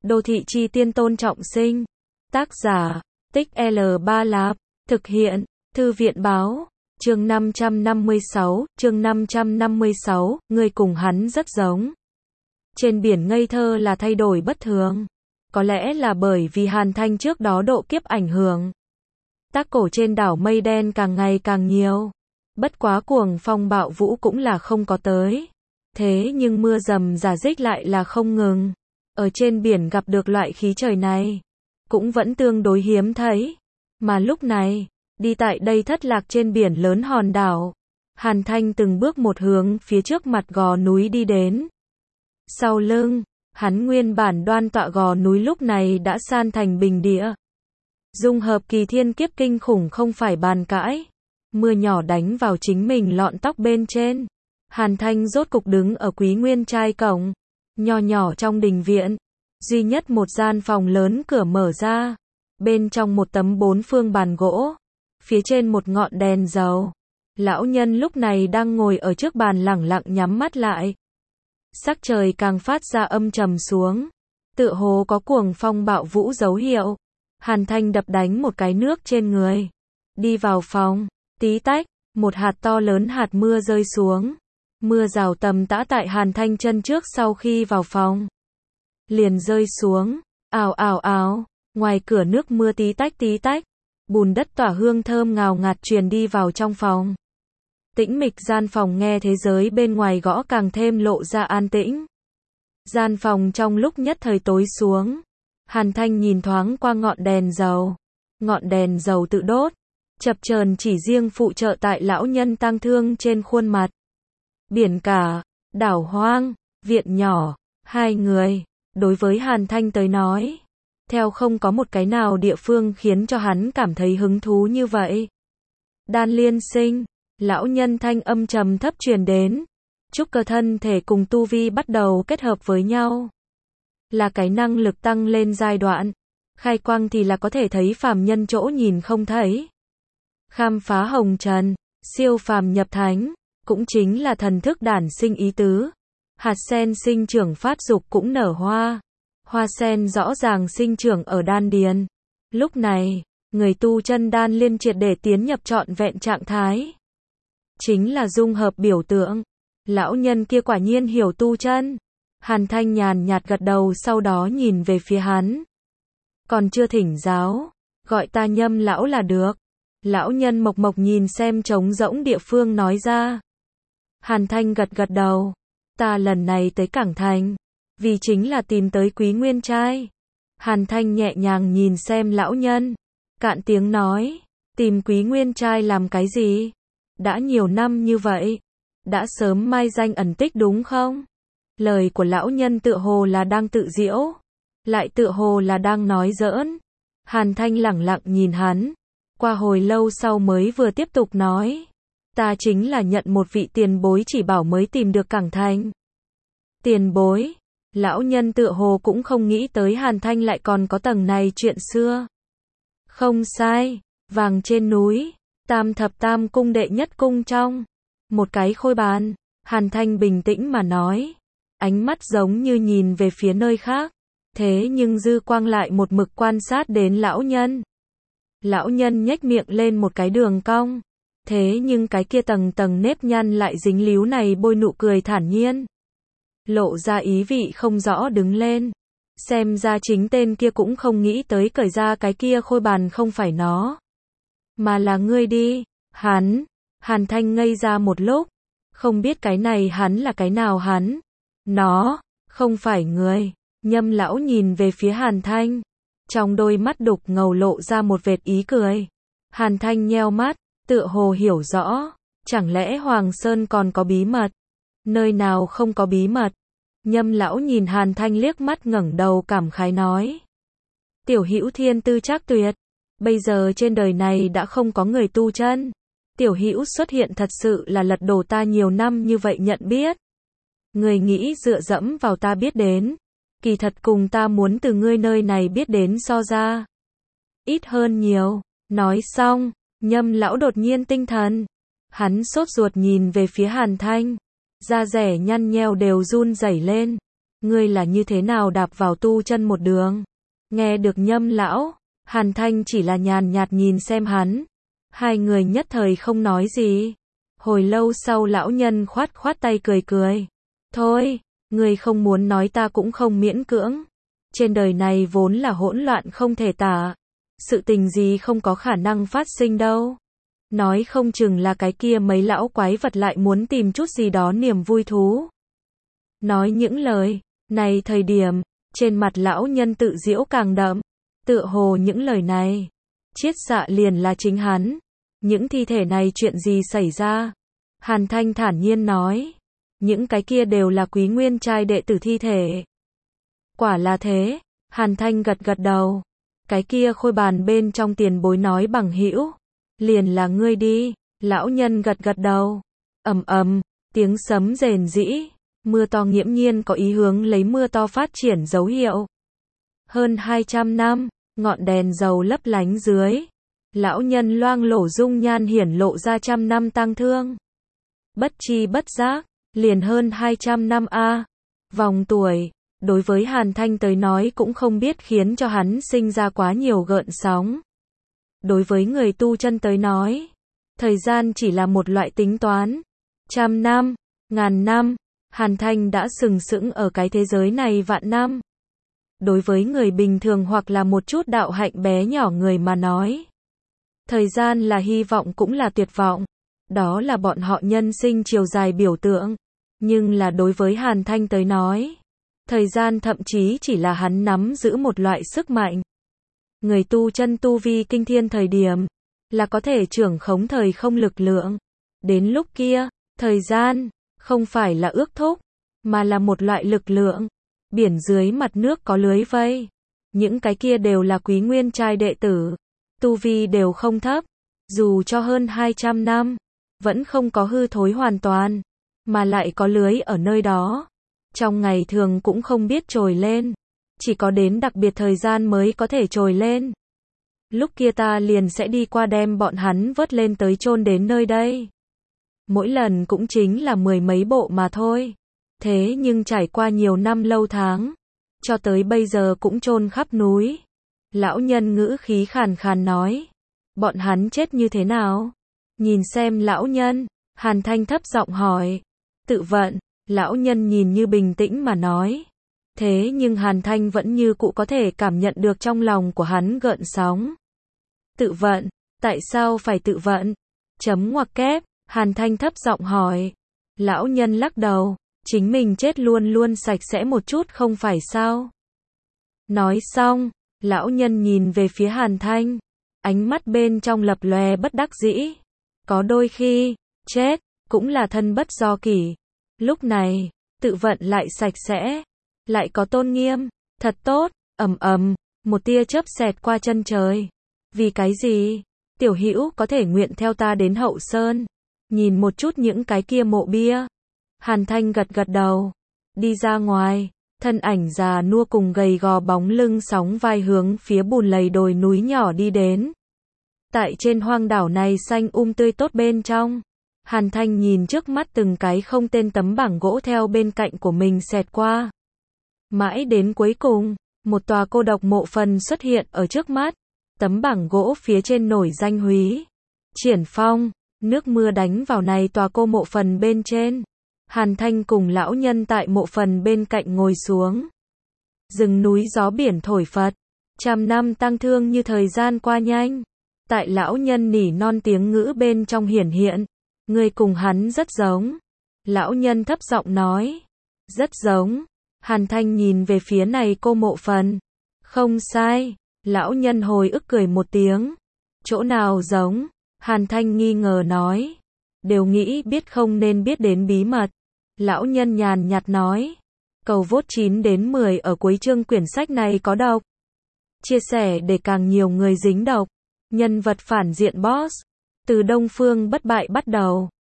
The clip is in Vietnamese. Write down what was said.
Đô thị chi tiên Tôn Trọng Sinh. Tác giả, Tích L3 Lạp. Thực hiện, Thư viện báo. Chương 556, người cùng hắn rất giống. Trên biển ngây thơ là thay đổi bất thường. Có lẽ là bởi vì Hàn Thanh trước đó độ kiếp ảnh hưởng. Tác cổ trên đảo mây đen càng ngày càng nhiều. Bất quá cuồng phong bạo vũ cũng là không có tới. Thế nhưng mưa rầm rả rích lại là không ngừng. Ở trên biển gặp được loại khí trời này, cũng vẫn tương đối hiếm thấy. Mà lúc này, đi tại đây thất lạc trên biển lớn hòn đảo, Hàn Thanh từng bước một hướng phía trước mặt gò núi đi đến. Sau lưng, hắn nguyên bản đoan tọa gò núi lúc này đã san thành bình địa. Dung hợp kỳ thiên kiếp kinh khủng không phải bàn cãi. Mưa nhỏ đánh vào chính mình lọn tóc bên trên. Hàn Thanh rốt cục đứng ở Quý Nguyên Trai cổng. Nho nhỏ trong đình viện. Duy nhất một gian phòng lớn cửa mở ra. Bên trong một tấm 4 phương bàn gỗ. Phía trên một ngọn đèn dầu. Lão nhân lúc này đang ngồi ở trước bàn lẳng lặng nhắm mắt lại. Sắc trời càng phát ra âm trầm xuống. Tựa hồ có cuồng phong bạo vũ dấu hiệu. Hàn Thanh đập đánh một cái nước trên người. Đi vào phòng. Tí tách, một hạt to lớn hạt mưa rơi xuống. Mưa rào tầm tã tại Hàn Thanh chân trước sau khi vào phòng. Liền rơi xuống. Ào ào ào. Ngoài cửa nước mưa tí tách. Bùn đất tỏa hương thơm ngào ngạt truyền đi vào trong phòng. Tĩnh mịch gian phòng nghe thế giới bên ngoài gõ càng thêm lộ ra an tĩnh. Gian phòng trong lúc nhất thời tối xuống. Hàn Thanh nhìn thoáng qua ngọn đèn dầu. Ngọn đèn dầu tự đốt. Chập chờn chỉ riêng phụ trợ tại lão nhân tang thương trên khuôn mặt. Biển cả, đảo hoang, viện nhỏ, hai người. Đối với Hàn Thanh tới nói, theo không có một cái nào địa phương khiến cho hắn cảm thấy hứng thú như vậy. Đan liên sinh, lão nhân thanh âm trầm thấp truyền đến. Trúc cơ thân thể cùng tu vi bắt đầu kết hợp với nhau. Là cái năng lực tăng lên giai đoạn. Khai quang thì là có thể thấy phàm nhân chỗ nhìn không thấy. Khám phá hồng trần, siêu phàm nhập thánh, cũng chính là thần thức đản sinh ý tứ. Hạt sen sinh trưởng phát dục cũng nở hoa. Hoa sen rõ ràng sinh trưởng ở đan điền. Lúc này, người tu chân đan liên triệt để tiến nhập trọn vẹn trạng thái. Chính là dung hợp biểu tượng. Lão nhân kia quả nhiên hiểu tu chân. Hàn Thanh nhàn nhạt gật đầu sau đó nhìn về phía hắn. Còn chưa thỉnh giáo, gọi ta Nhâm lão là được. Lão nhân mộc mộc nhìn xem trống rỗng địa phương nói ra. Hàn Thanh gật đầu. Ta lần này tới Cảng Thành. Vì chính là tìm tới Quý Nguyên Trai. Hàn Thanh nhẹ nhàng nhìn xem lão nhân. Cạn tiếng nói. Tìm Quý Nguyên Trai làm cái gì? Đã nhiều năm như vậy. Đã sớm mai danh ẩn tích đúng không? Lời của lão nhân tựa hồ là đang tự giễu. Lại tựa hồ là đang nói giỡn. Hàn Thanh lẳng lặng nhìn hắn. Qua hồi lâu sau mới vừa tiếp tục nói. Ta chính là nhận một vị tiền bối chỉ bảo mới tìm được Cảng Thành. Tiền bối. Lão nhân tựa hồ cũng không nghĩ tới Hàn Thanh lại còn có tầng này chuyện xưa. Không sai. Vàng trên núi. Tam thập tam cung đệ nhất cung trong. Một cái khôi bàn. Hàn Thanh bình tĩnh mà nói. Ánh mắt giống như nhìn về phía nơi khác. Thế nhưng dư quang lại một mực quan sát đến lão nhân. Lão nhân nhếch miệng lên một cái đường cong. Thế nhưng cái kia tầng tầng nếp nhăn lại dính líu này bôi nụ cười thản nhiên. Lộ ra ý vị không rõ đứng lên. Xem ra chính tên kia cũng không nghĩ tới cởi ra cái kia khôi bàn không phải nó. Mà là ngươi đi. Hàn Thanh ngây ra một lúc. Không biết cái này hắn là cái nào hắn. Nó, không phải người. Nhâm lão nhìn về phía Hàn Thanh. Trong đôi mắt đục ngầu lộ ra một vệt ý cười. Hàn Thanh nheo mắt, tựa hồ hiểu rõ. Chẳng lẽ Hoàng Sơn còn có bí mật? Nơi nào không có bí mật? Nhâm lão nhìn Hàn Thanh liếc mắt ngẩng đầu cảm khái nói. Tiểu hữu thiên tư trác tuyệt. Bây giờ trên đời này đã không có người tu chân. Tiểu hữu xuất hiện thật sự là lật đổ ta nhiều năm như vậy nhận biết. Người nghĩ dựa dẫm vào ta biết đến. Kỳ thật cùng ta muốn từ ngươi nơi này biết đến so ra. Ít hơn nhiều. Nói xong, Nhâm lão đột nhiên tinh thần. Hắn sốt ruột nhìn về phía Hàn Thanh. Da rẻ nhăn nheo đều run rẩy lên. ngươi là như thế nào đạp vào tu chân một đường? Nghe được Nhâm lão, Hàn Thanh chỉ là nhàn nhạt nhìn xem hắn. Hai người nhất thời không nói gì. Hồi lâu sau lão nhân khoát khoát tay cười cười. Thôi, ngươi không muốn nói ta cũng không miễn cưỡng. Trên đời này vốn là hỗn loạn không thể tả. Sự tình gì không có khả năng phát sinh đâu. Nói không chừng là cái kia mấy lão quái vật lại muốn tìm chút gì đó niềm vui thú. Nói những lời này thời điểm, trên mặt lão nhân tự giễu càng đậm. Tựa hồ những lời này, chiết xạ liền là chính hắn. Những thi thể này chuyện gì xảy ra? Hàn Thanh thản nhiên nói. Những cái kia đều là Quý Nguyên trai đệ tử thi thể. Quả là thế, Hàn Thanh gật gật đầu. Cái kia khôi bàn bên trong tiền bối nói bằng hữu, liền là ngươi đi. Lão nhân gật gật đầu. Ầm ầm, tiếng sấm rền rĩ, mưa to nghiễm nhiên có ý hướng lấy mưa to phát triển dấu hiệu. Hơn 200 năm, ngọn đèn dầu lấp lánh dưới, lão nhân loang lổ dung nhan hiển lộ ra trăm năm tang thương. Bất chi bất giác, liền hơn 200 năm a. Vòng tuổi, đối với Hàn Thanh tới nói cũng không biết khiến cho hắn sinh ra quá nhiều gợn sóng. Đối với người tu chân tới nói, thời gian chỉ là một loại tính toán. Trăm năm, ngàn năm, Hàn Thanh đã sừng sững ở cái thế giới này vạn năm. Đối với người bình thường hoặc là một chút đạo hạnh bé nhỏ người mà nói, thời gian là hy vọng cũng là tuyệt vọng. Đó là bọn họ nhân sinh chiều dài biểu tượng. Nhưng là đối với Hàn Thanh tới nói, thời gian thậm chí chỉ là hắn nắm giữ một loại sức mạnh. Người tu chân tu vi kinh thiên thời điểm, là có thể trưởng khống thời không lực lượng. Đến lúc kia, thời gian, không phải là ước thúc, mà là một loại lực lượng. Biển dưới mặt nước có lưới vây. Những cái kia đều là Quý Nguyên trai đệ tử. Tu vi đều không thấp. Dù cho hơn 200 năm, vẫn không có hư thối hoàn toàn. Mà lại có lưới ở nơi đó. Trong ngày thường cũng không biết trồi lên. Chỉ có đến đặc biệt thời gian mới có thể trồi lên. Lúc kia ta liền sẽ đi qua đem bọn hắn vớt lên tới chôn đến nơi đây. Mỗi lần cũng chính là mười mấy bộ mà thôi. Thế nhưng trải qua nhiều năm lâu tháng, cho tới bây giờ cũng chôn khắp núi. Lão nhân ngữ khí khàn khàn nói. Bọn hắn chết như thế nào? Nhìn xem lão nhân, Hàn Thanh thấp giọng hỏi. Tự vận, lão nhân nhìn như bình tĩnh mà nói. Thế nhưng Hàn Thanh vẫn như cũ có thể cảm nhận được trong lòng của hắn gợn sóng. Tự vận, tại sao phải tự vận? Chấm ngoặc kép, Hàn Thanh thấp giọng hỏi. Lão nhân lắc đầu, chính mình chết luôn luôn sạch sẽ một chút không phải sao? Nói xong, lão nhân nhìn về phía Hàn Thanh, ánh mắt bên trong lập lòe bất đắc dĩ. Có đôi khi, chết, cũng là thân bất do kỷ. Lúc này, tự vận lại sạch sẽ, lại có tôn nghiêm, thật tốt. Ầm ầm, một tia chớp xẹt qua chân trời. Vì cái gì? Tiểu Hữu có thể nguyện theo ta đến Hậu Sơn, nhìn một chút những cái kia mộ bia. Hàn Thanh gật gật đầu, đi ra ngoài, thân ảnh già nua cùng gầy gò bóng lưng sóng vai hướng phía bùn lầy đồi núi nhỏ đi đến. Tại trên hoang đảo này xanh tươi tốt bên trong, Hàn Thanh nhìn trước mắt từng cái không tên tấm bảng gỗ theo bên cạnh của mình xẹt qua. Mãi đến cuối cùng, một tòa cô độc mộ phần xuất hiện ở trước mắt. Tấm bảng gỗ phía trên nổi danh Húy Triển Phong. Nước mưa đánh vào này tòa cô mộ phần bên trên. Hàn Thanh cùng lão nhân tại mộ phần bên cạnh ngồi xuống. Rừng núi gió biển thổi phật. Trăm năm tang thương như thời gian qua nhanh. Tại lão nhân nỉ non tiếng ngữ bên trong hiển hiện. Người cùng hắn rất giống. Lão nhân thấp giọng nói. Rất giống. Hàn Thanh nhìn về phía này cô mộ phần. Không sai. Lão nhân hồi ức cười một tiếng. Chỗ nào giống? Hàn Thanh nghi ngờ nói. Đều nghĩ biết không nên biết đến bí mật. Lão nhân nhàn nhạt nói. Cầu vote 9 đến 10 ở cuối chương quyển sách này có độc. Chia sẻ để càng nhiều người dính độc. Nhân vật phản diện boss. Từ Đông Phương bất bại bắt đầu.